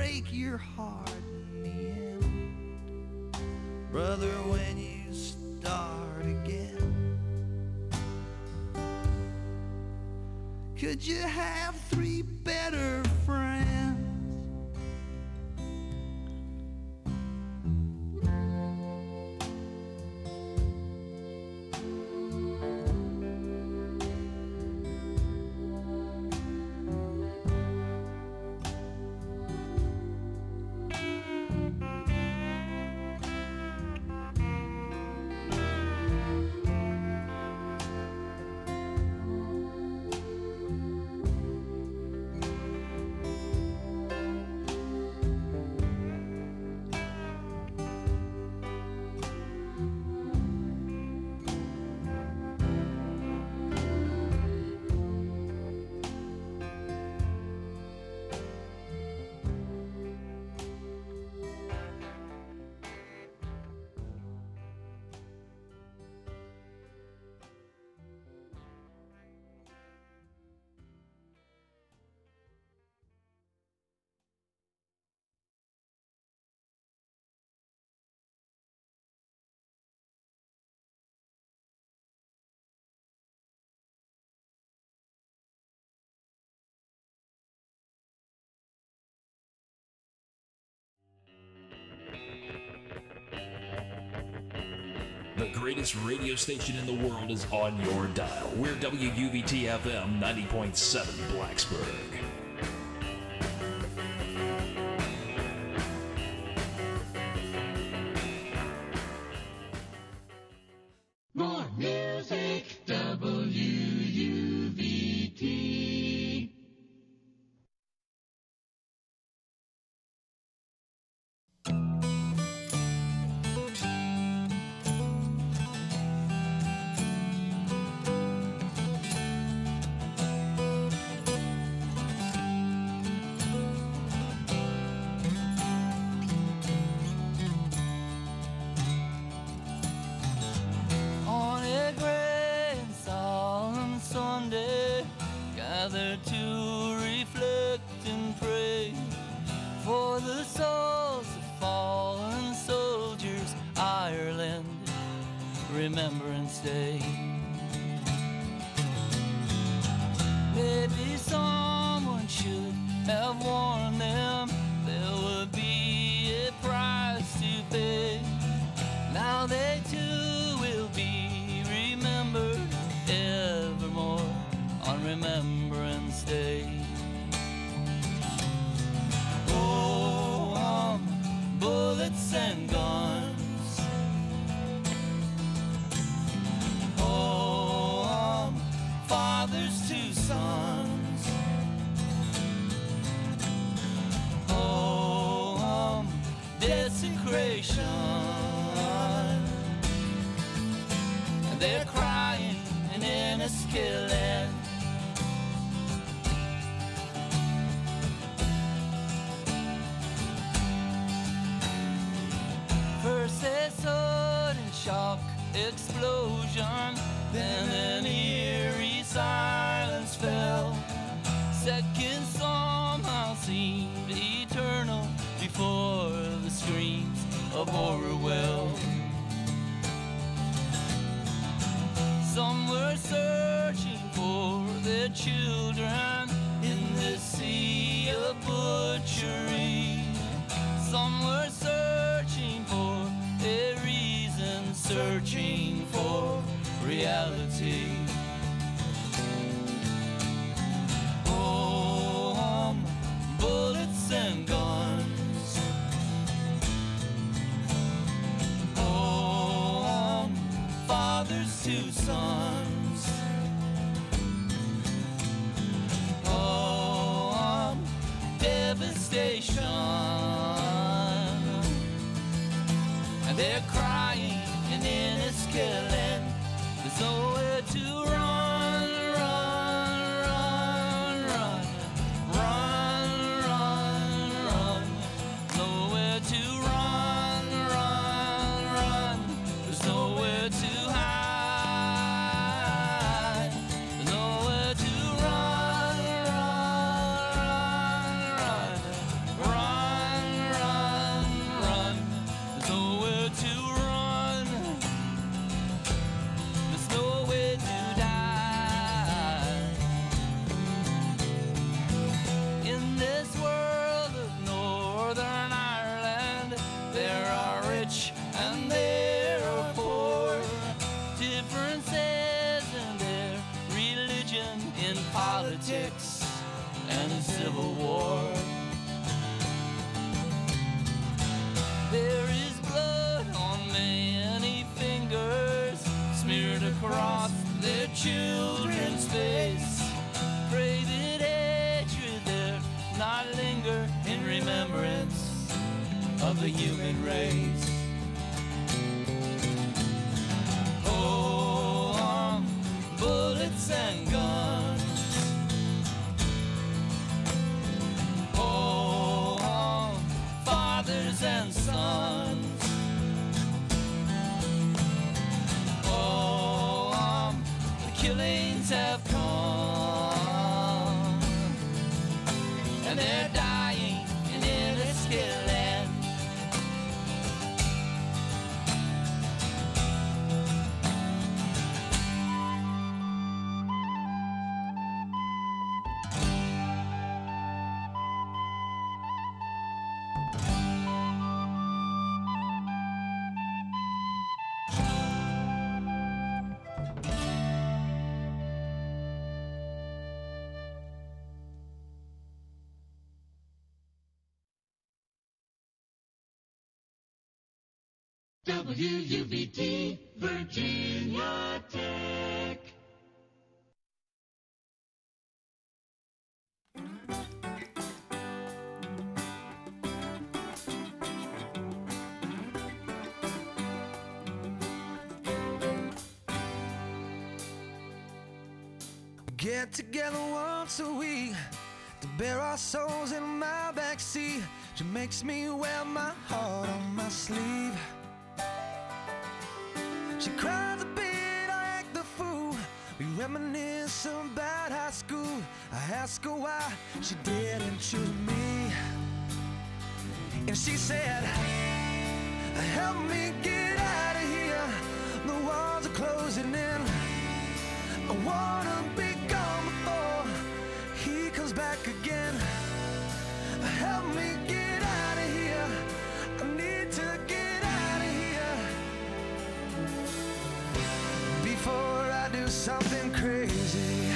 break your heart in the end, brother, when you start again. Could you have three better friends? The greatest radio station in the world is on your dial. We're WUVT-FM 90.7 Blacksburg. More music, WUVT. On a great and solemn Sunday, gathered to reflect and pray for the souls of fallen soldiers, Ireland, Remembrance Day. Maybe someone should have warned them there would be a price to pay. Now they too will be remembered evermore on Remembrance Day. Oh, bullets and guns. Oh, fathers to sons. Oh, desecration. They're crying in Enniskillen. First a sudden shock explosion, then an eerie silence fell. Second somehow seemed eternal before the screams of Orwell. Some were searching for their children in the sea of butchery. Some were searching for a reason, searching for reality. Oh, bullets and guns. Oh, fathers to sons. Oh, devastation. And they're crying in Enniskillen. There's nowhere to run, run, run, run, run, run, run. Nowhere to run, run, run. There's nowhere to hide. There's nowhere to run, run, run, run, run, in remembrance of the human race. Oh, bullets and guns. Oh, fathers and sons. Oh, the killings have come, and they're dying in endless land. WUVT Virginia Tech. Get together once a week to bare our souls in my backseat. She makes me wear my heart on my sleeve. She cries a bit, I act the fool. We reminisce about high school. I ask her why she didn't choose me, and she said, help me get out of here. The walls are closing in. I wanna be gone before he comes back again. Help me get out of here. I need to get out of here before I do something crazy.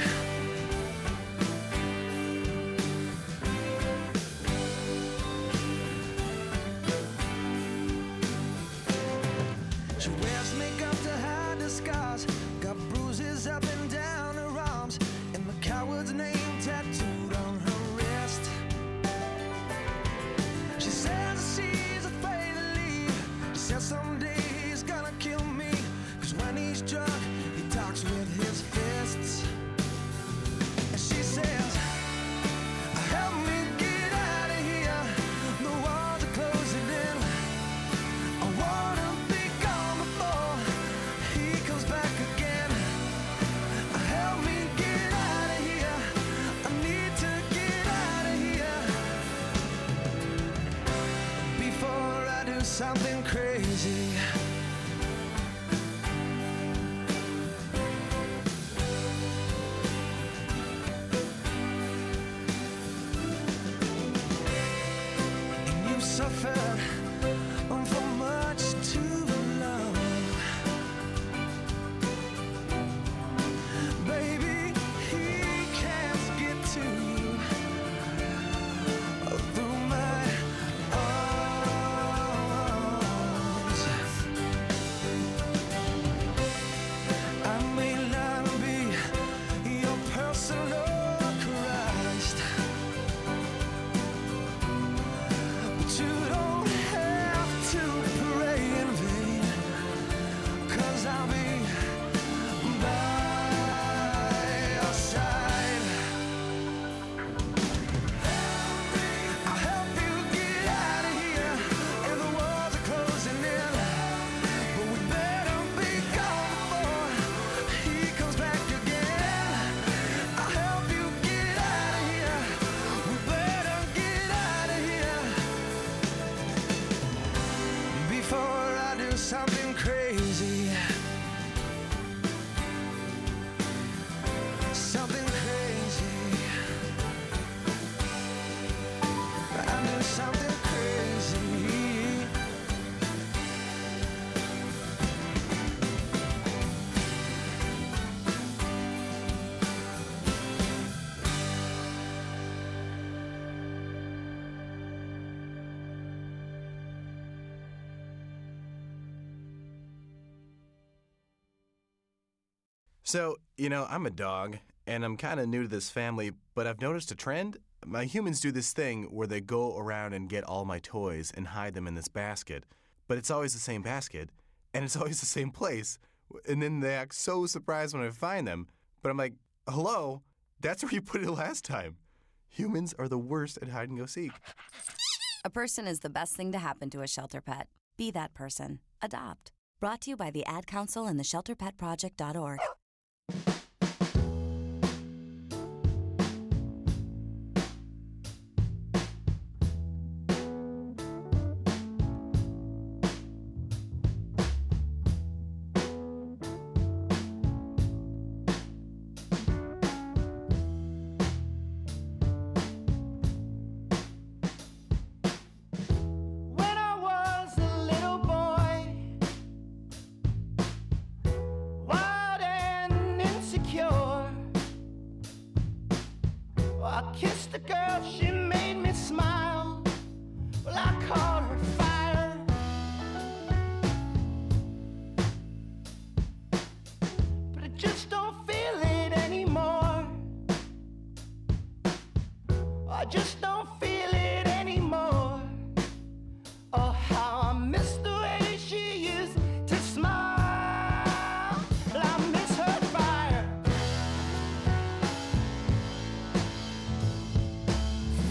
She wears makeup to hide the scars, got bruises up and down her arms, and the coward's name tattooed on her wrist. She says she's afraid to leave. She says someday he's gonna kill me, 'cause when he's drunk, he talks with his fists. And she says, help me get out of here. The walls are closing in. I wanna be gone before he comes back again. Help me get out of here. I need to get out of here before I do something crazy. And you suffered for much too long. Baby, he can't get to you through my arms. I may not be your personal Christ, but you don't have to pray in vain, 'cause I'll be by your side. I'll help you get out of here, and the walls are closing in. But we better be gone before he comes back again. I'll help you get out of here. We better get out of here before I do something crazy. Something crazy. I do something crazy. So, I'm a dog, and I'm kind of new to this family, but I've noticed a trend. my humans do this thing where they go around and get all my toys and hide them in this basket, but it's always the same basket, and it's always the same place. And then they act so surprised when I find them. But I'm like, hello? That's where you put it last time. Humans are the worst at hide and go seek. A person is the best thing to happen to a shelter pet. Be that person. Adopt. Brought to you by the Ad Council and the ShelterPetProject.org. When I was a little boy, wild and insecure, I kissed a girl, she made me smile. Well, I called her fire. But I just don't feel it anymore. I just don't feel it anymore. Oh, how I miss the way she used to smile. Well, I miss her fire.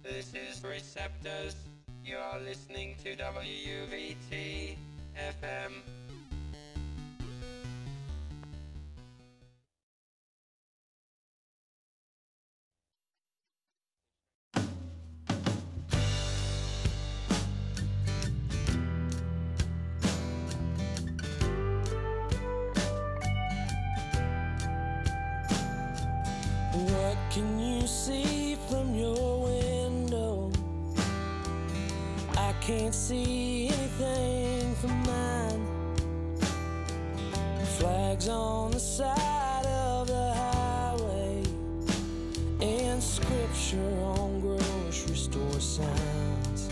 This is Receptors. You are listening to WUVT FM. What can you see from your window? I can't see anything from mine. Flags on the side of the highway and scripture on grocery store signs.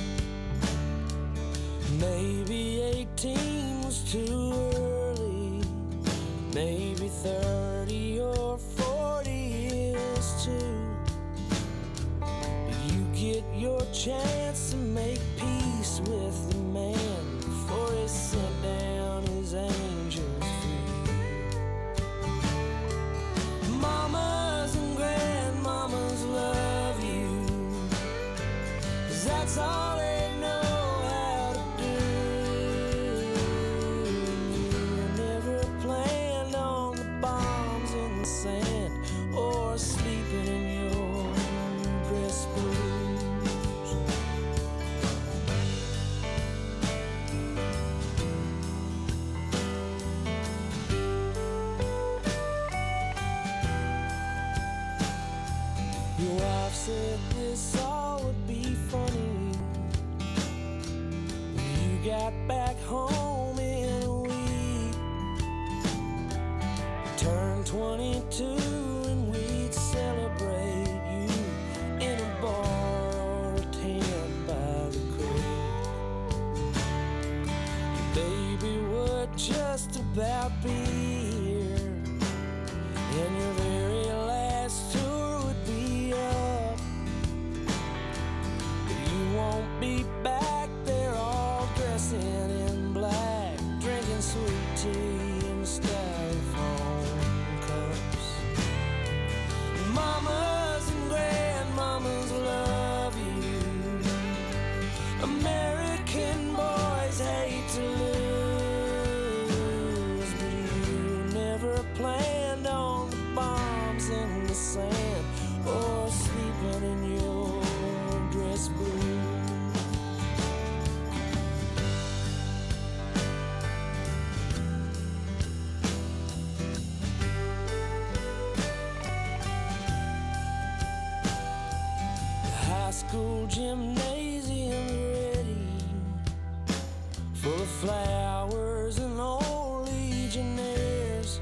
Maybe 18 was too early, maybe 30 or 40 is too. You get your chance to make peace with the man before he sent down his angels for you. Mamas and grandmamas love you, 'cause that's all they know how to do. You never planned on the bombs in the sand or sleeping in your dress blues. Your wife said this all would be funny. You got back home in a week. Turned 22 and we'd celebrate you in a bar or a tent by the creek. Your baby would just about be here, and your very last tour would be up. But you won't be back there all dressing in black, drinking sweet tea in styrofoam cups. Mamas and grandmamas love you. American boys hate to lose, but you never planned on the bombs in the sand or sleeping in your dress blues. The high school gymnasium ready, full of flowers and old legionnaires.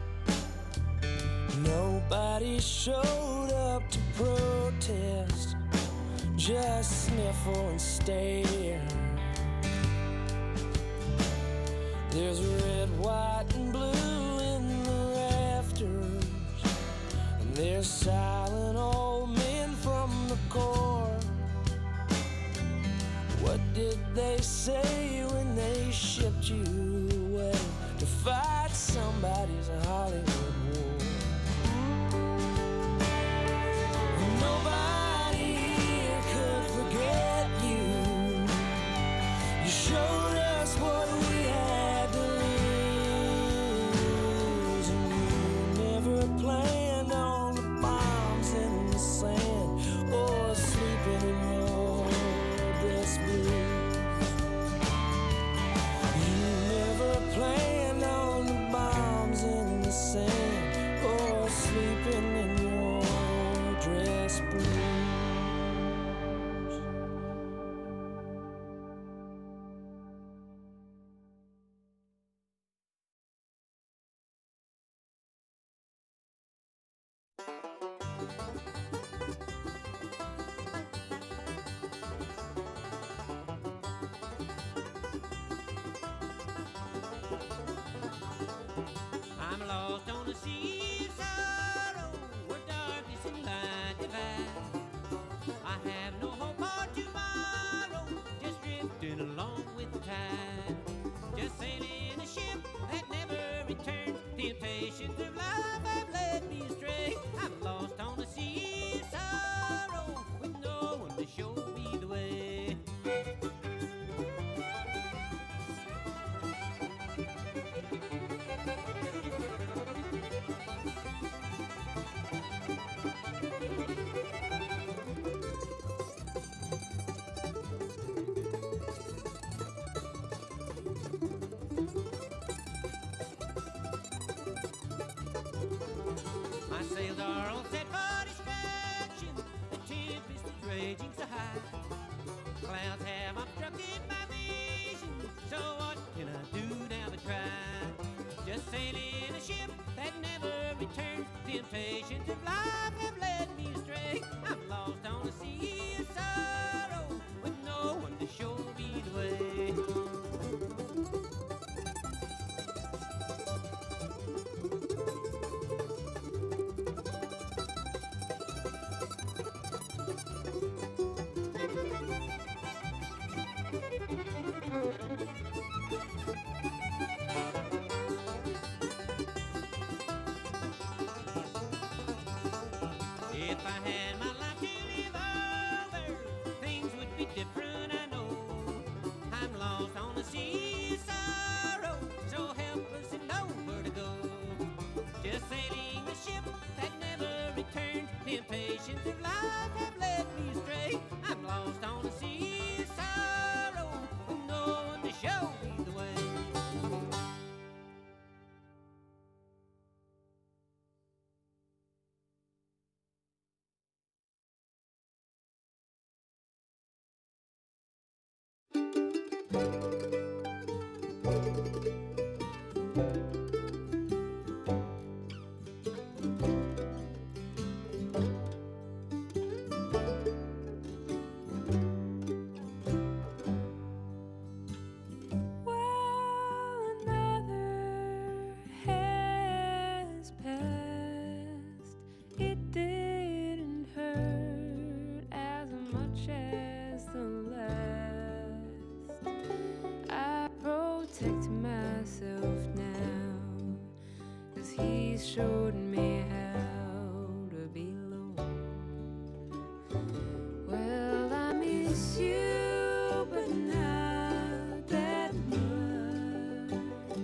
Nobody showed up to protest, just sniffle and stare. There's red, white, and blue in the rafters, and there's silent old men from the Corps. What did they say when they shipped you away to fight somebody's Hollywood war? Nobody here could forget you. You showed us what we had to lose, and you never planned on the bombs in the sand or sleeping in your dress blues. You never planned on the bombs in the sand or sleeping in your dress blues. I'm lost on the sea of sorrow, where darkness and light divide. I have no hope for tomorrow, just drifting along with the tide. Just sailing a ship that never returns. Temptations of life have led me astray. I'm lost on the sea of sorrow, with no one to show Temptations of life have led me astray. I'm lost on the sea of sorrow with no one to show me the way. If I had my life to live over, things would be different, I know. I'm lost on the sea of sorrow, so helpless and nowhere to go. Just sailing a ship that never returned. Temptations of life have led me astray. I'm lost on the sea of sorrow, with no one to show me the way. Well, another has passed. It didn't hurt as much as the last. I protect myself now, 'cause he showed me how to be alone. Well, I miss you, but not that much.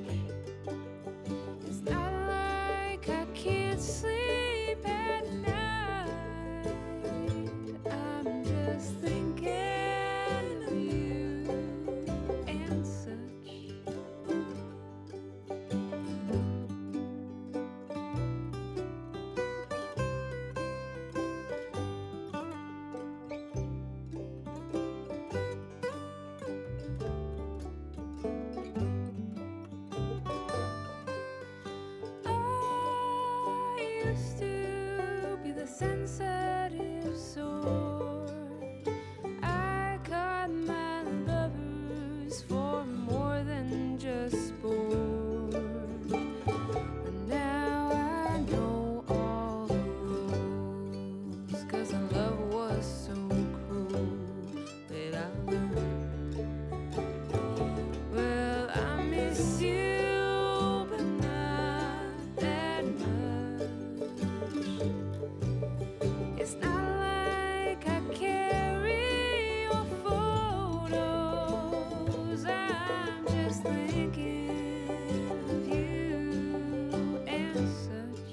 It's not like I can't sleep at night. I'm just thinking of you and such. I used to be the sensitive sort. I caught my lovers for more than just sport. But now I know all the rules, 'cause the love was so cruel that I learned. Well, I miss you, but not that much. It's not like I carry your photos. I'm just thinking of you and such.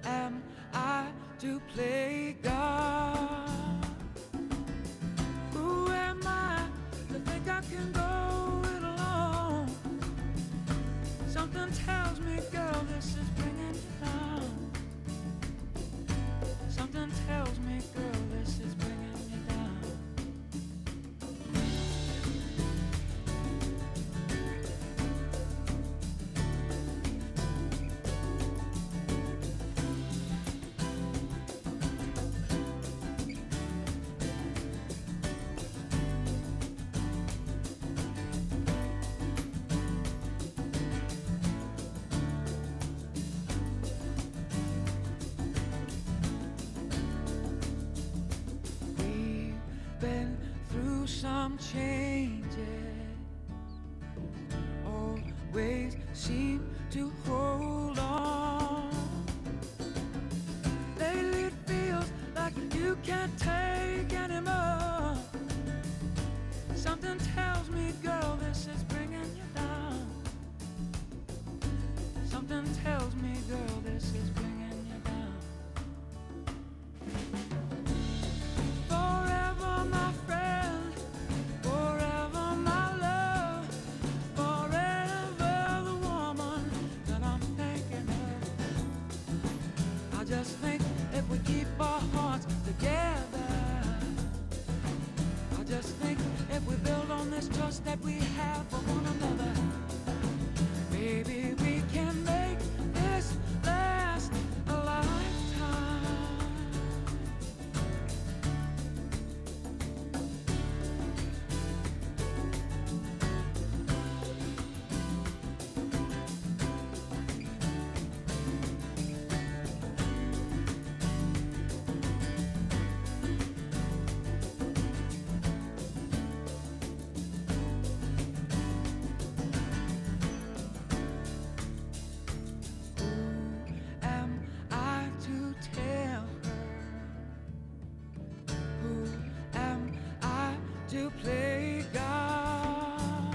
am I to play God? Who am I to think I can go it alone? Something tells me, girl, this is bringing you down. Something tells me, girl, this is bringing you down. We've been through some changes, always seem to hold on. Lately it feels like you can't take anymore. Something tells me, girl, this is bringing you down. Something tells me, girl, this is bringing you down. Forever, my friend, forever, my love, forever the woman that I'm thinking of. I just think if we keep our hearts together, I just think if we build on this trust that we have for one another, maybe we can make this last a lifetime. Am I to tell her? Who am I to play God?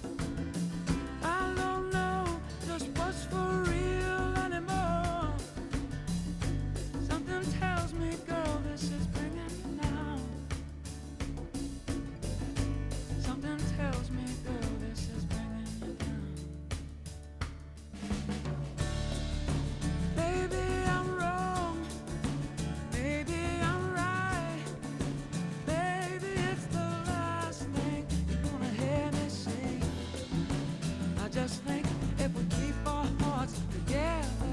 I don't know just what's for real anymore. Something tells me, girl, this is bringing you down. Something tells me, girl, this is bringing you down. Maybe I'm wrong, maybe I'm right, maybe it's the last thing you're gonna hear me say. I just think if we keep our hearts together,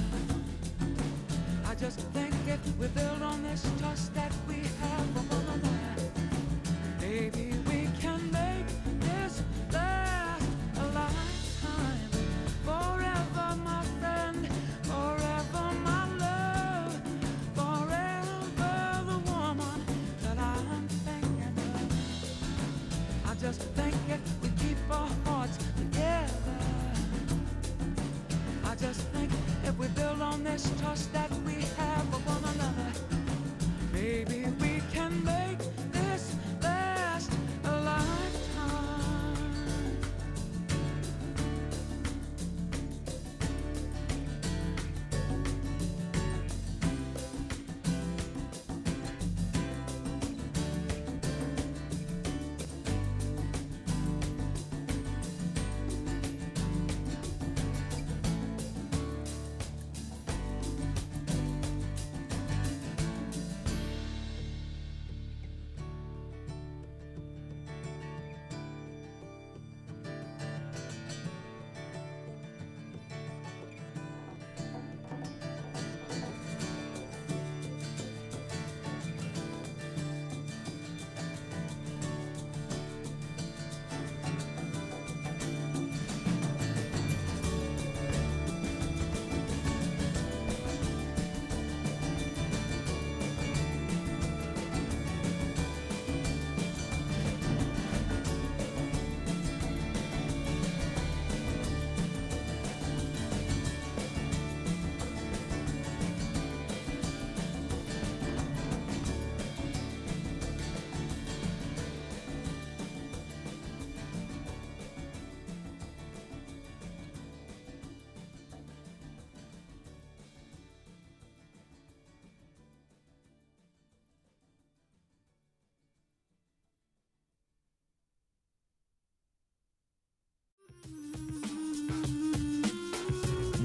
I just think if we build on this trust that we have for one another, maybe we can make this last a lifetime. Forever, my friend, forever, my love, forever the woman that I'm thinking of. I just think if we keep our hearts together, I just think if we build on this trust that we have for one another, maybe we can make this last a lifetime.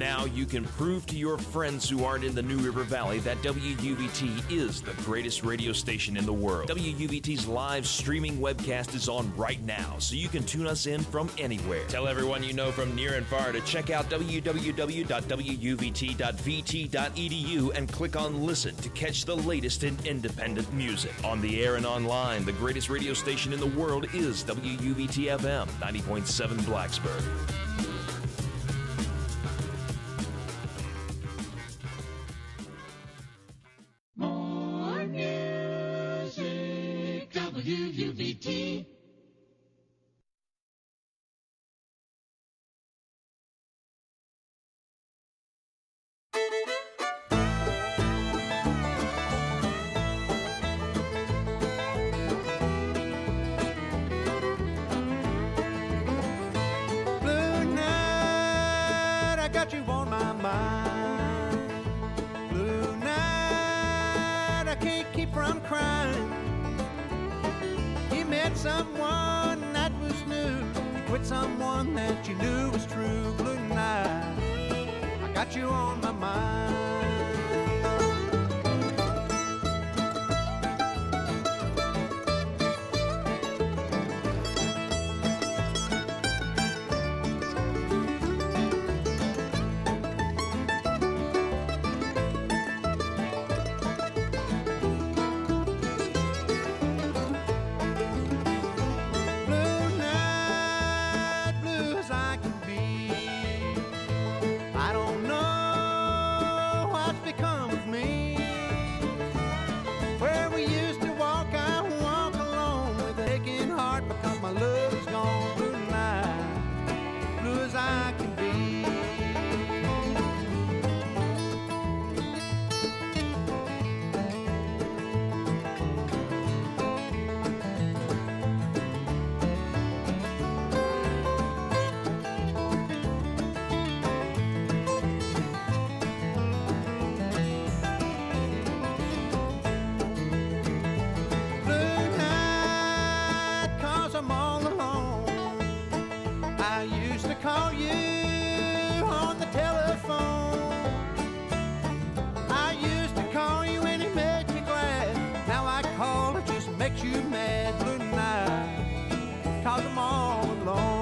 Now you can prove to your friends who aren't in the New River Valley that WUVT is the greatest radio station in the world. WUVT's live streaming webcast is on right now, so you can tune us in from anywhere. Tell everyone you know from near and far to check out www.wuvt.vt.edu and click on Listen to catch the latest in independent music. On the air and online, the greatest radio station in the world is WUVT-FM 90.7 Blacksburg. More music, WUVT. Blue night, I got you on my mind. Blue night, I can't keep from crying. You met someone that was new. You quit someone that you knew was true. Blue night, I got you on my mind. Blue night, blue as I can be. I don't know what's become of me. Where we used to walk, I walk alone with an aching heart because my love is gone. Blue night, blue as I can be. Blue night, 'cause I'm all alone. I used to call you on the telephone. I used to call you and it made me glad. Now I call it just makes you mad. Blue night, 'cause I'm all alone.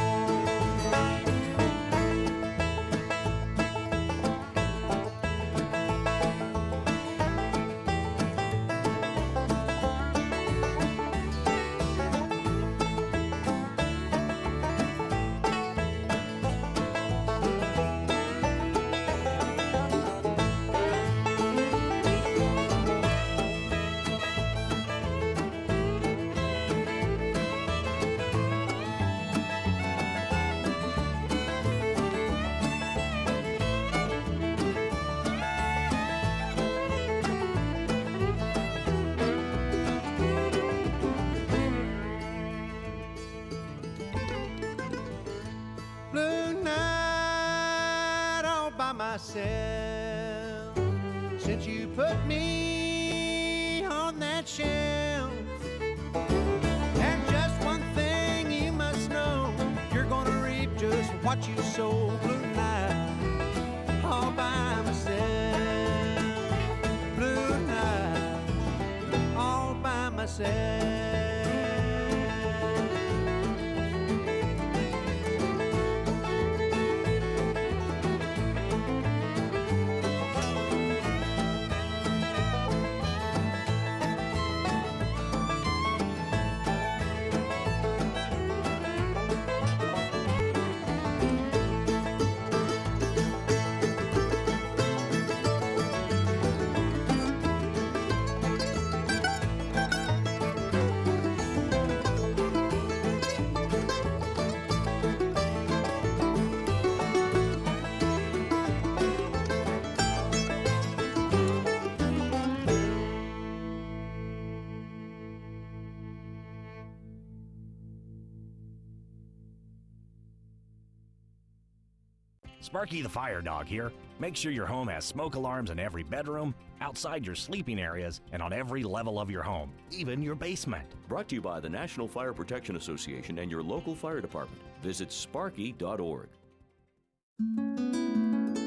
Blue night all by myself. Since you put me on that shelf. And just one thing you must know, you're gonna reap just what you sow. Blue night all by myself. Blue night all by myself. Sparky the Fire Dog here. Make sure your home has smoke alarms in every bedroom, outside your sleeping areas, and on every level of your home, even your basement. Brought to you by the National Fire Protection Association and your local fire department. Visit sparky.org.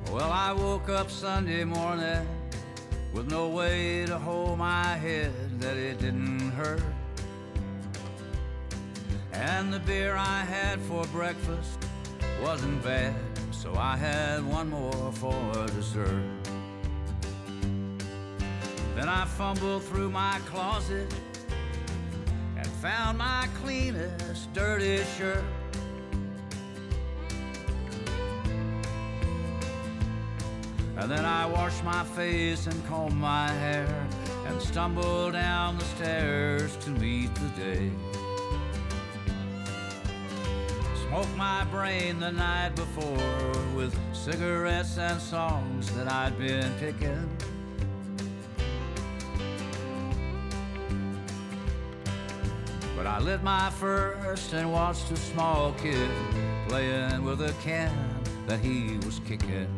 Well, I woke up Sunday morning with no way to hold my head that it didn't hurt. And the beer I had for breakfast wasn't bad, so I had one more for dessert. Then I fumbled through my closet and found my cleanest, dirtiest shirt. And then I washed my face and combed my hair and stumbled down the stairs to meet the day. Smoked my brain the night before with cigarettes and songs that I'd been picking. But I lit my first and watched a small kid playing with a can that he was kicking.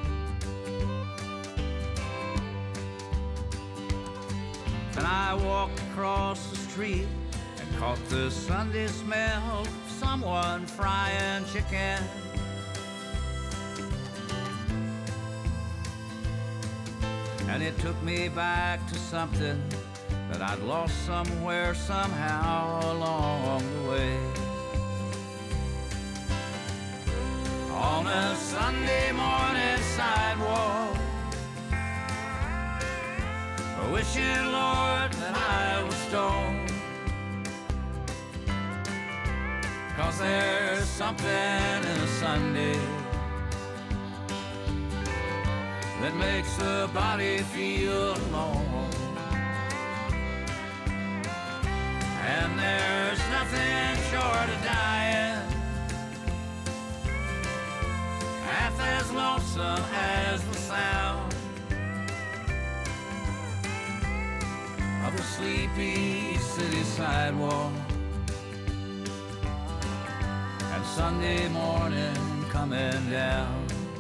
And I walked across the street and caught the Sunday smell of someone frying chicken. And it took me back to something that I'd lost somewhere, somehow along the way. On a Sunday morning sidewalk, wishing, Lord, that I was stoned. 'Cause there's something in a Sunday that makes the body feel alone. And there's nothing short of dying half as lonesome as the sound of a sleepy city sidewalk. And Sunday morning coming down.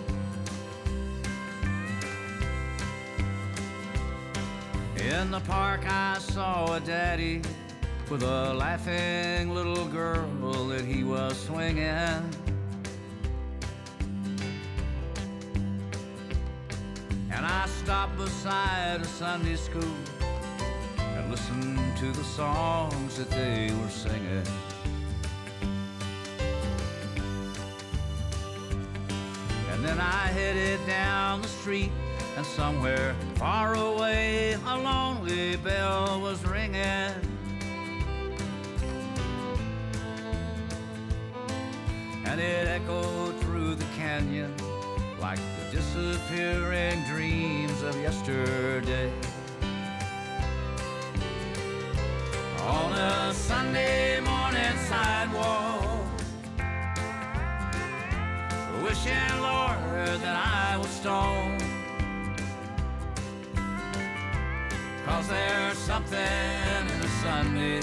In the park I saw a daddy with a laughing little girl that he was swinging. And I stopped beside a Sunday school and listened to the songs that they were singing. And then I headed down the street, and somewhere far away a lonely bell was ringing. And it echoed through the canyon like the disappearing dreams of yesterday. On a Sunday morning sidewalk, wishing, Lord, that I was stoned. 'Cause there's something in a Sunday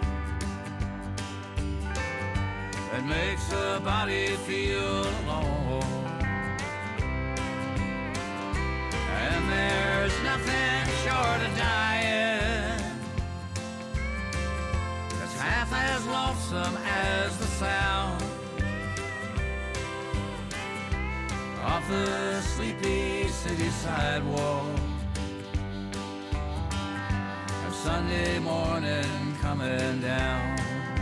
that makes the body feel alone. And there's nothing short of dying that's half as lonesome as the sound of the sleepy city sidewalk. And Sunday morning coming down.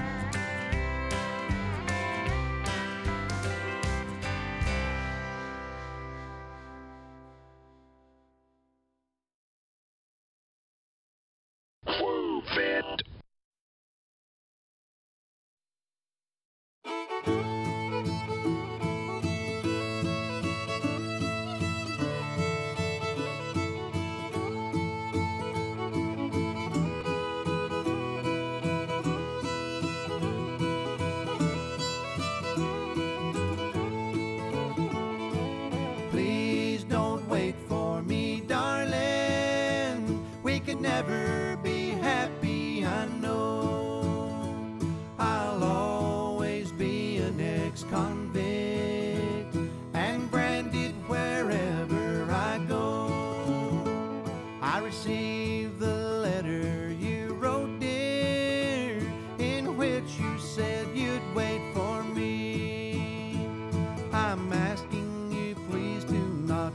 Please don't wait for me, darling. We could never be happy, I know. I'll always be an ex-convict and branded wherever I go. I received the letter you wrote, dear, in which you said you'd wait for me. I'm asking you, please do not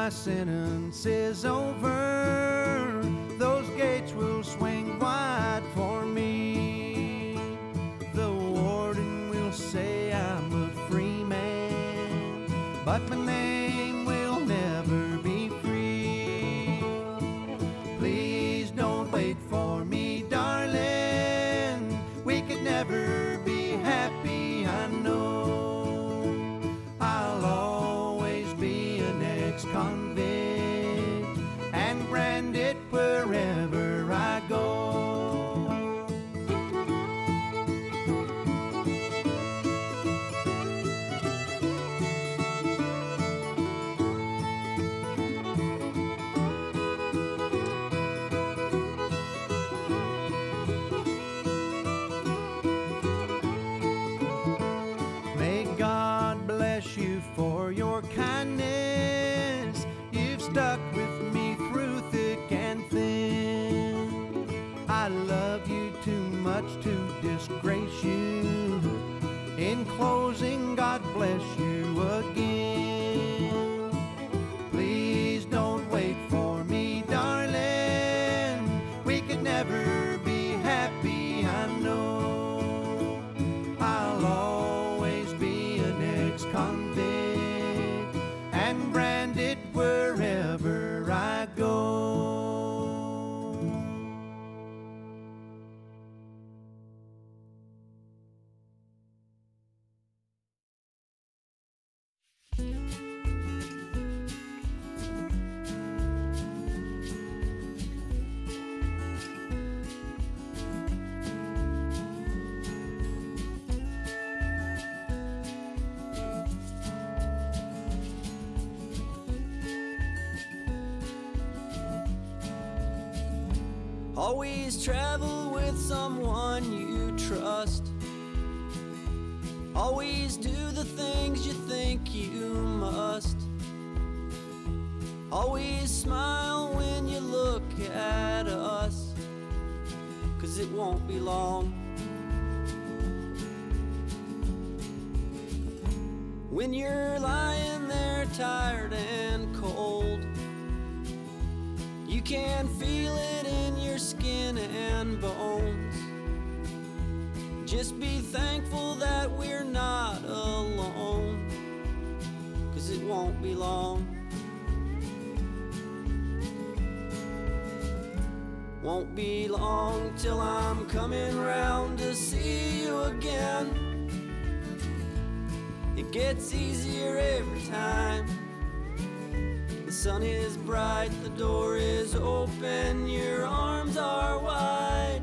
my sentence is over, those gates will swing wide for me. The warden will say I'm a free man, but my name will never be free. Please don't wait for me, darling. We could never be happy, I know. I'll always be an ex-convict and branded wherever I go. May God bless you for your kindness. You've stuck with me through thick and thin. I love you too much to disgrace you. In closing, God bless you again. Please don't wait for me, darling. We could never be happy, I know. I'll always be an ex-convict and branded wherever I go. Always travel with someone you trust. Always do the things you think you must. Always smile when you look at us, 'cause it won't be long. When you're lying there tired and cold, you can feel it in your skin and bones. Just be thankful that we're not alone, 'cause it won't be long. Won't be long till I'm coming round to see you again. It gets easier every time. The sun is bright, the door is open, your arms are wide,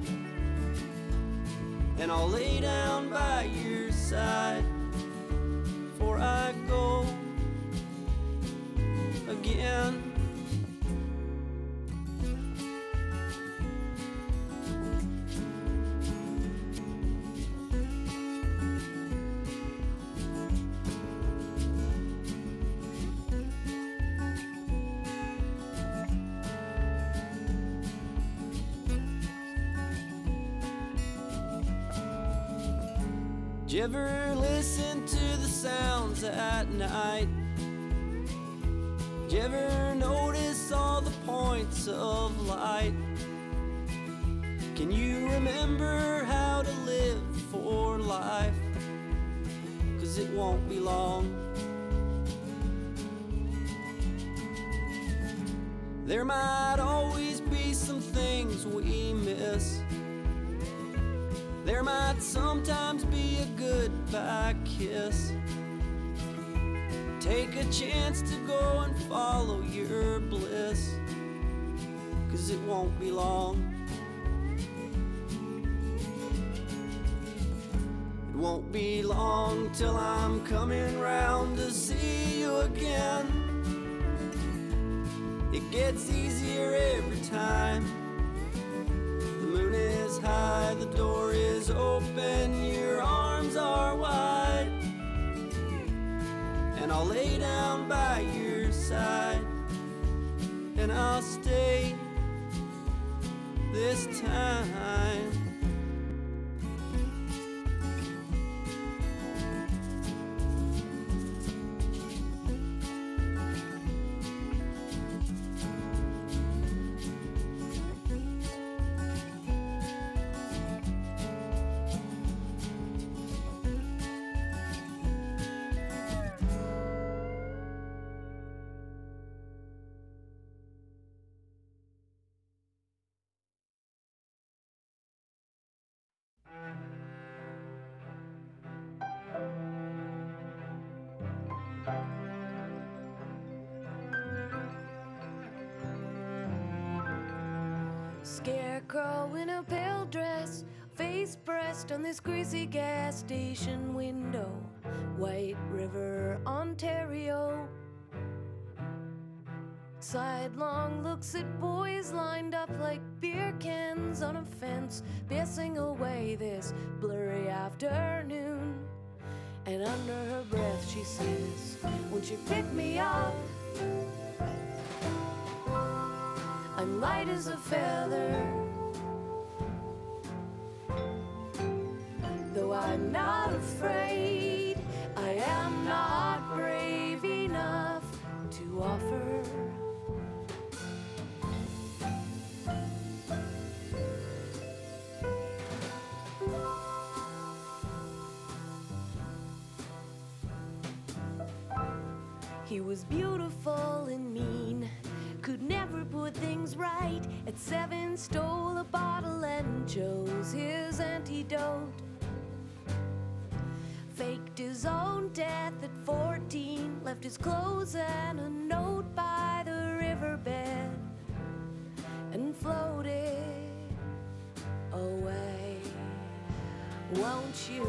and I'll lay down by your side before I go again. Did you ever listen to the sounds at night? Did you ever notice all the points of light? Can you remember how to live for life? 'Cause it won't be long. There might always be some things we miss. There might sometimes be a goodbye kiss. Take a chance to go and follow your bliss, 'cause it won't be long. It won't be long till I'm coming round to see you again. It gets easier every time. The moon is high, the door is open, your arms are wide, and I'll lay down by your side, and I'll stay this time. Scarecrow in a pale dress, face pressed on this greasy gas station window. White River, Ontario. Sidelong looks at boys lined up like beer cans on a fence, pissing away this blurry afternoon. And under her breath she says, won't you pick me up? I'm light as a feather, though I'm not afraid. I am not brave enough to offer. He was beautiful and mean, could never put things right. At 7 stole a bottle and chose his antidote. Faked his own death at 14, left his clothes and a note by the riverbed, and floated away. Won't you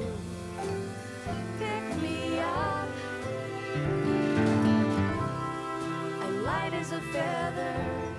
pick me up? I'm light as a feather,